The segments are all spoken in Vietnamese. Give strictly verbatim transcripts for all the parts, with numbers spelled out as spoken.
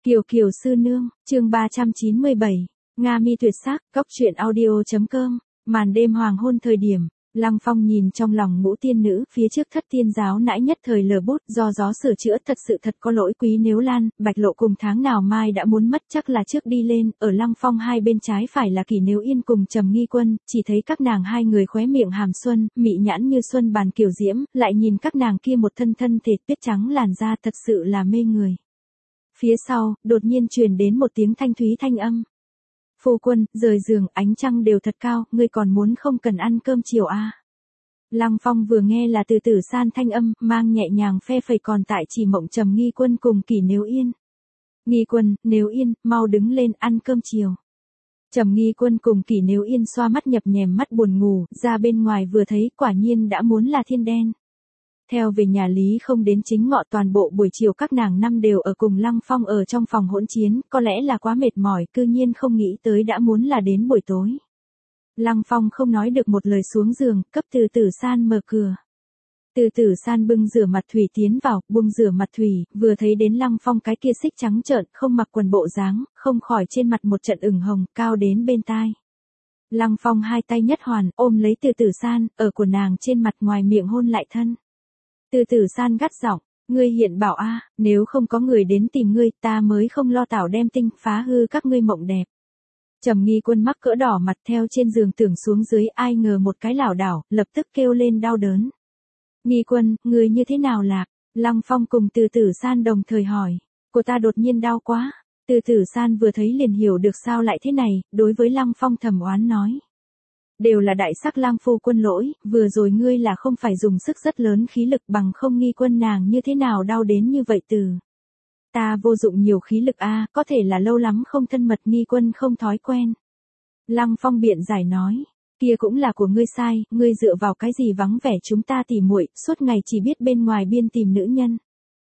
Kiều Kiều sư nương, chương ba trăm chín mươi bảy, Nga mi tuyệt sắc, góc truyện audio.com, màn đêm hoàng hôn thời điểm, Lăng Phong nhìn trong lòng ngũ tiên nữ, phía trước thất tiên giáo nãi nhất thời lờ bút, do gió sửa chữa thật sự thật có lỗi Quý Nếu Lan, Bạch Lộ cùng tháng nào mai đã muốn mất chắc là trước đi lên, ở Lăng Phong hai bên trái phải là Kỷ Nếu Yên cùng Trầm Nghi Quân, chỉ thấy các nàng hai người khóe miệng hàm xuân, mị nhãn như xuân bàn kiều diễm, lại nhìn các nàng kia một thân thân thể tuyết trắng làn da thật sự là mê người. Phía sau, đột nhiên truyền đến một tiếng thanh thúy thanh âm. Phu quân, rời giường, ánh trăng đều thật cao, ngươi còn muốn không cần ăn cơm chiều à? Lăng Phong vừa nghe là từ Tử San thanh âm, mang nhẹ nhàng phe phẩy còn tại chỉ mộng Trầm Nghi Quân cùng Kỷ Nếu Yên. Nghi Quân, Nếu Yên, mau đứng lên ăn cơm chiều. Trầm Nghi Quân cùng Kỷ Nếu Yên xoa mắt nhập nhèm mắt buồn ngủ, ra bên ngoài vừa thấy quả nhiên đã muốn là thiên đen. Theo về nhà lý không đến chính ngọ, toàn bộ buổi chiều các nàng năm đều ở cùng Lăng Phong ở trong phòng hỗn chiến, có lẽ là quá mệt mỏi, cư nhiên không nghĩ tới đã muốn là đến buổi tối. Lăng Phong không nói được một lời xuống giường, cấp Từ Tử San mở cửa. Từ Tử San bưng rửa mặt thủy tiến vào, buông rửa mặt thủy, vừa thấy đến Lăng Phong cái kia xích trắng trợn, không mặc quần bộ dáng, không khỏi trên mặt một trận ửng hồng, cao đến bên tai. Lăng Phong hai tay nhất hoàn, ôm lấy Từ Tử San, ở của nàng trên mặt ngoài miệng hôn lại thân. Từ Tử San gắt giọng, ngươi hiện bảo a, nếu không có người đến tìm ngươi, ta mới không lo tảo đem tinh phá hư các ngươi mộng đẹp. Trầm Nghi Quân mắc cỡ đỏ mặt theo trên giường tưởng xuống dưới, ai ngờ một cái lảo đảo, lập tức kêu lên đau đớn. Nghi Quân, ngươi như thế nào lạc? Lăng Phong cùng Từ Tử San đồng thời hỏi, của ta đột nhiên đau quá. Từ Tử San vừa thấy liền hiểu được sao lại thế này, đối với Lăng Phong thầm oán nói. Đều là đại sắc Lang phu quân lỗi, vừa rồi ngươi là không phải dùng sức rất lớn khí lực, bằng không Nghi Quân nàng như thế nào đau đến như vậy từ. Ta vô dụng nhiều khí lực a, có thể là lâu lắm không thân mật, Nghi Quân không thói quen. Lăng Phong biện giải nói, kia cũng là của ngươi sai, ngươi dựa vào cái gì vắng vẻ chúng ta tỉ muội, suốt ngày chỉ biết bên ngoài biên tìm nữ nhân.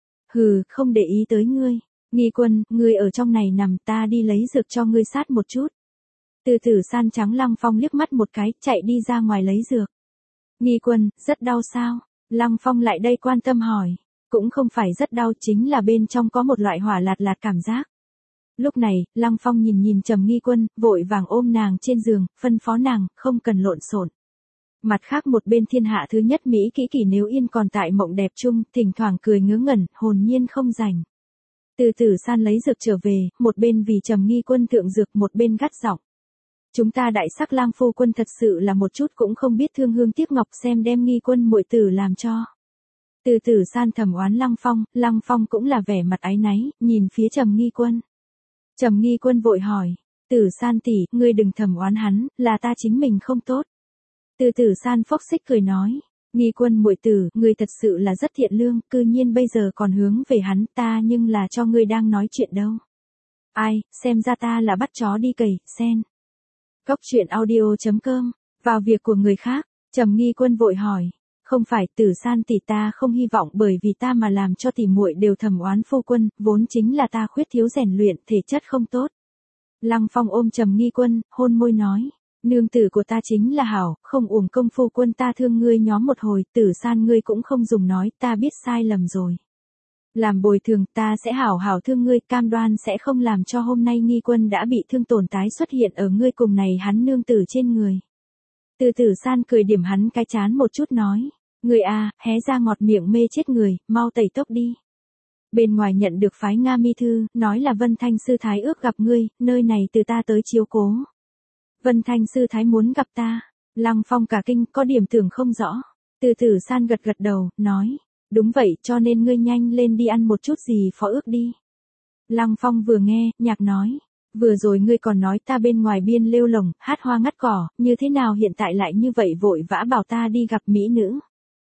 Hừ, không để ý tới ngươi. Nghi Quân, ngươi ở trong này nằm, ta đi lấy dược cho ngươi sát một chút. Từ Tử San trắng Lăng Phong liếc mắt một cái, chạy đi ra ngoài lấy dược. Nghi Quân, rất đau sao? Lăng Phong lại đây quan tâm hỏi. Cũng không phải rất đau, chính là bên trong có một loại hỏa lạt lạt cảm giác. Lúc này, Lăng Phong nhìn nhìn Trầm Nghi Quân, vội vàng ôm nàng trên giường, phân phó nàng, không cần lộn xộn. Mặt khác một bên thiên hạ thứ nhất Mỹ Kỷ Kỷ Nếu Yên còn tại mộng đẹp chung, thỉnh thoảng cười ngớ ngẩn, hồn nhiên không rảnh. Từ Tử San lấy dược trở về, một bên vì Trầm Nghi Quân thượng dược, một bên gắt giọng. Chúng ta đại sắc Lang phu quân thật sự là một chút cũng không biết thương hương tiếc ngọc, xem đem Nghi Quân muội tử làm cho. Từ Tử San thầm oán Lăng Phong, Lăng Phong cũng là vẻ mặt áy náy, nhìn phía Trầm Nghi Quân. Trầm Nghi Quân vội hỏi, Tử San tỷ, ngươi đừng thầm oán hắn, là ta chính mình không tốt. Từ Tử San phốc xích cười nói, Nghi Quân muội tử, ngươi thật sự là rất thiện lương, cư nhiên bây giờ còn hướng về hắn, ta nhưng là cho ngươi đang nói chuyện đâu. Ai, xem ra ta là bắt chó đi cầy, sen. Góc truyện audio.com, vào việc của người khác, Trầm Nghi Quân vội hỏi, không phải, Tử San tỷ, ta không hy vọng bởi vì ta mà làm cho tỷ muội đều thầm oán phu quân, vốn chính là ta khuyết thiếu rèn luyện, thể chất không tốt. Lăng Phong ôm Trầm Nghi Quân, hôn môi nói, nương tử của ta chính là hảo, không uổng công phu quân ta thương ngươi nhóm một hồi, Tử San ngươi cũng không dùng nói, ta biết sai lầm rồi. Làm bồi thường, ta sẽ hảo hảo thương ngươi, cam đoan sẽ không làm cho hôm nay Nghi Quân đã bị thương tổn tái xuất hiện ở ngươi cùng này hắn nương tử trên người. Từ Tử San cười điểm hắn cái chán một chút nói, ngươi à, hé ra ngọt miệng mê chết người, mau tẩy tốc đi. Bên ngoài nhận được phái Nga mi thư, nói là Vân Thanh sư thái ước gặp ngươi, nơi này từ ta tới chiếu cố. Vân Thanh sư thái muốn gặp ta. Lăng Phong cả kinh, có điểm tưởng không rõ. Từ Tử San gật gật đầu, nói, đúng vậy, cho nên ngươi nhanh lên đi ăn một chút gì phó ước đi. Lăng Phong vừa nghe, nhạc nói, vừa rồi ngươi còn nói ta bên ngoài biên lêu lồng, hát hoa ngắt cỏ, như thế nào hiện tại lại như vậy vội vã bảo ta đi gặp mỹ nữ.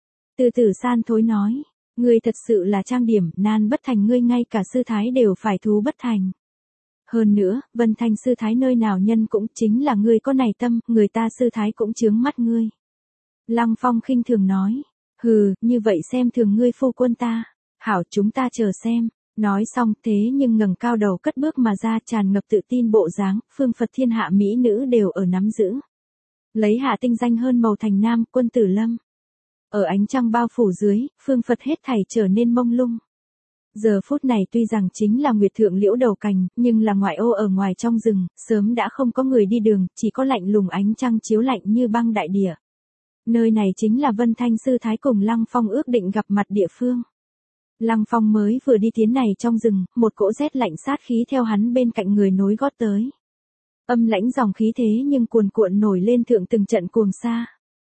Từ Tử San thối nói, ngươi thật sự là trang điểm, nan bất thành, ngươi ngay cả sư thái đều phải thú bất thành. Hơn nữa, Vân Thanh sư thái nơi nào nhân cũng chính là ngươi có này tâm, người ta sư thái cũng chướng mắt ngươi. Lăng Phong khinh thường nói, hừ, như vậy xem thường ngươi phu quân ta. Hảo, chúng ta chờ xem. Nói xong thế nhưng ngẩng cao đầu cất bước mà ra, tràn ngập tự tin bộ dáng, phương Phật thiên hạ mỹ nữ đều ở nắm giữ. Lấy hạ tinh danh hơn màu thành nam, Quân Tử Lâm. Ở ánh trăng bao phủ dưới, phương Phật hết thảy trở nên mông lung. Giờ phút này tuy rằng chính là nguyệt thượng liễu đầu cành, nhưng là ngoại ô ở ngoài trong rừng, sớm đã không có người đi đường, chỉ có lạnh lùng ánh trăng chiếu lạnh như băng đại địa. Nơi này chính là Vân Thanh Sư Thái cùng Lăng Phong ước định gặp mặt địa phương. Lăng Phong mới vừa đi tiến này trong rừng, một cỗ rét lạnh sát khí theo hắn bên cạnh người nối gót tới. Âm lãnh dòng khí thế nhưng cuồn cuộn nổi lên thượng từng trận cuồng sa.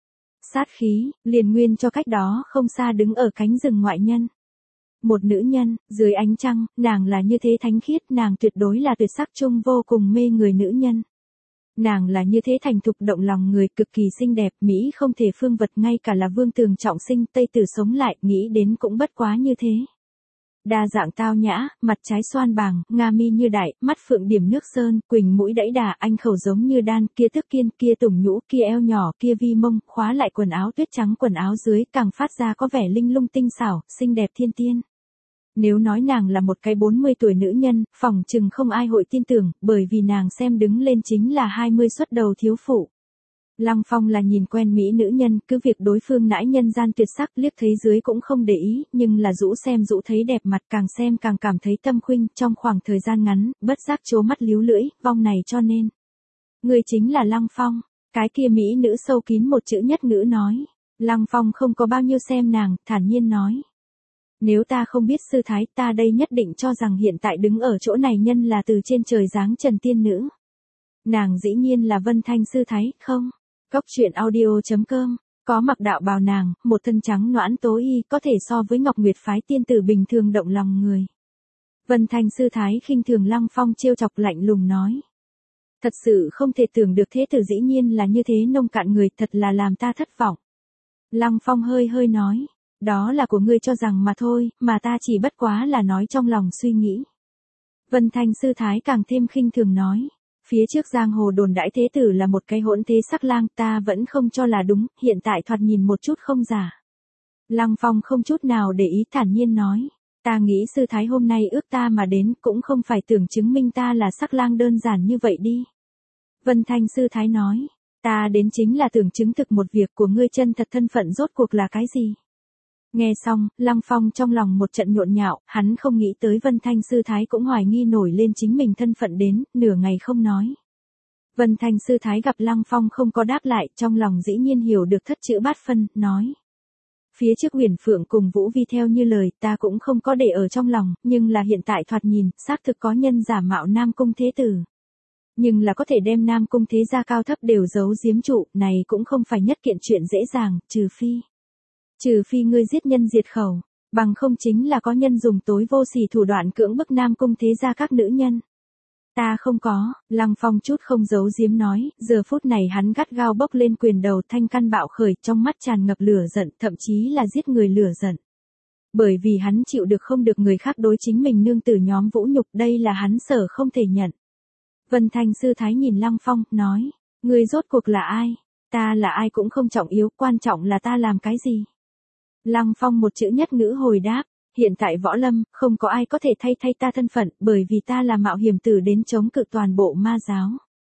Sát khí, liền nguyên cho cách đó không xa đứng ở cánh rừng ngoại nhân. Một nữ nhân, dưới ánh trăng, nàng là như thế thánh khiết, nàng tuyệt đối là tuyệt sắc trung vô cùng mê người nữ nhân. Nàng là như thế thành thục động lòng người, cực kỳ xinh đẹp, mỹ không thể phương vật, ngay cả là Vương Tường trọng sinh Tây Tử sống lại, nghĩ đến cũng bất quá như thế. Đa dạng tao nhã, mặt trái xoan bàng, nga mi như đại, mắt phượng điểm nước sơn, quỳnh mũi đẫy đà, anh khẩu giống như đan, kia tức kiên, kia tùng nhũ, kia eo nhỏ, kia vi mông, khóa lại quần áo tuyết trắng, quần áo dưới càng phát ra có vẻ linh lung tinh xảo, xinh đẹp thiên tiên. Nếu nói nàng là một cái bốn mươi tuổi nữ nhân, phỏng chừng không ai hội tin tưởng, bởi vì nàng xem đứng lên chính là hai mươi xuất đầu thiếu phụ. Lăng Phong là nhìn quen mỹ nữ nhân, cứ việc đối phương nãi nhân gian tuyệt sắc, liếc thấy dưới cũng không để ý, nhưng là rũ xem rũ thấy đẹp mặt, càng xem càng cảm thấy tâm khuynh, trong khoảng thời gian ngắn, bất giác trố mắt líu lưỡi, vong này cho nên. Người chính là Lăng Phong, cái kia mỹ nữ sâu kín một chữ nhất ngữ nói. Lăng Phong không có bao nhiêu xem nàng, thản nhiên nói. Nếu ta không biết sư thái, ta đây nhất định cho rằng hiện tại đứng ở chỗ này nhân là từ trên trời giáng trần tiên nữ. Nàng dĩ nhiên là Vân Thanh sư thái, không? Cốc truyện audio chấm com, có mặc đạo bào nàng, một thân trắng noãn tố y, có thể so với Ngọc Nguyệt phái tiên tử bình thường động lòng người. Vân Thanh sư thái khinh thường Lăng Phong trêu chọc lạnh lùng nói. Thật sự không thể tưởng được thế tử dĩ nhiên là như thế nông cạn người, thật là làm ta thất vọng. Lăng Phong hơi hơi nói. Đó là của ngươi cho rằng mà thôi, mà ta chỉ bất quá là nói trong lòng suy nghĩ. Vân Thanh sư thái càng thêm khinh thường nói. Phía trước giang hồ đồn đãi thế tử là một cái hỗn thế sắc lang, ta vẫn không cho là đúng, hiện tại thoạt nhìn một chút không giả. Lăng Phong không chút nào để ý, thản nhiên nói. Ta nghĩ sư thái hôm nay ước ta mà đến cũng không phải tưởng chứng minh ta là sắc lang đơn giản như vậy đi. Vân Thanh sư thái nói. Ta đến chính là tưởng chứng thực một việc của ngươi chân thật thân phận rốt cuộc là cái gì. Nghe xong, Lăng Phong trong lòng một trận nhộn nhạo, hắn không nghĩ tới Vân Thanh sư thái cũng hoài nghi nổi lên chính mình thân phận đến, nửa ngày không nói. Vân Thanh sư thái gặp Lăng Phong không có đáp lại, trong lòng dĩ nhiên hiểu được thất chữ bát phân, nói. Phía trước Huyền Phượng cùng Vũ Vi theo như lời, ta cũng không có để ở trong lòng, nhưng là hiện tại thoạt nhìn, xác thực có nhân giả mạo Nam Cung Thế Tử. Nhưng là có thể đem Nam Cung Thế gia cao thấp đều giấu giếm trụ, này cũng không phải nhất kiện chuyện dễ dàng, trừ phi. Trừ phi ngươi giết nhân diệt khẩu, bằng không chính là có nhân dùng tối vô sỉ thủ đoạn cưỡng bức Nam Cung Thế gia các nữ nhân. Ta không có, Lăng Phong chút không giấu giếm nói, giờ phút này hắn gắt gao bốc lên quyền đầu, thanh căn bạo khởi, trong mắt tràn ngập lửa giận, thậm chí là giết người lửa giận. Bởi vì hắn chịu được không được người khác đối chính mình nương tử nhóm vũ nhục, đây là hắn sở không thể nhận. Vân Thanh sư thái nhìn Lăng Phong, nói, ngươi rốt cuộc là ai? Ta là ai cũng không trọng yếu, quan trọng là ta làm cái gì? Lăng Phong một chữ nhất ngữ hồi đáp, hiện tại võ lâm, không có ai có thể thay thay ta thân phận, bởi vì ta là mạo hiểm tử đến chống cự toàn bộ ma giáo.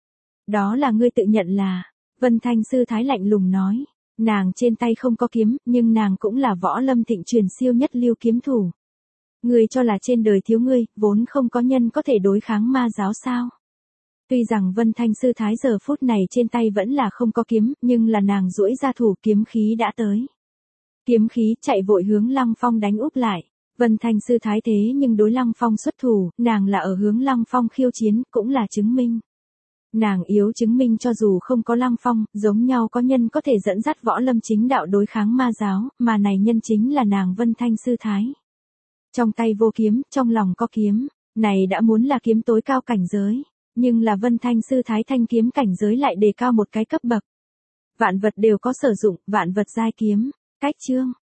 Đó là ngươi tự nhận là, Vân Thanh sư thái lạnh lùng nói, nàng trên tay không có kiếm, nhưng nàng cũng là võ lâm thịnh truyền siêu nhất lưu kiếm thủ. Ngươi cho là trên đời thiếu ngươi, vốn không có nhân có thể đối kháng ma giáo sao? Tuy rằng Vân Thanh sư thái giờ phút này trên tay vẫn là không có kiếm, nhưng là nàng duỗi ra thủ, kiếm khí đã tới. Kiếm khí chạy vội hướng Lăng Phong đánh úp lại. Vân Thanh sư thái thế nhưng đối Lăng Phong xuất thủ, nàng là ở hướng Lăng Phong khiêu chiến, cũng là chứng minh. Nàng yếu chứng minh cho dù không có Lăng Phong, giống nhau có nhân có thể dẫn dắt võ lâm chính đạo đối kháng ma giáo, mà này nhân chính là nàng Vân Thanh sư thái. Trong tay vô kiếm, trong lòng có kiếm, này đã muốn là kiếm tối cao cảnh giới, nhưng là Vân Thanh sư thái thanh kiếm cảnh giới lại đề cao một cái cấp bậc. Vạn vật đều có sử dụng, vạn vật giai kiếm. Cách chương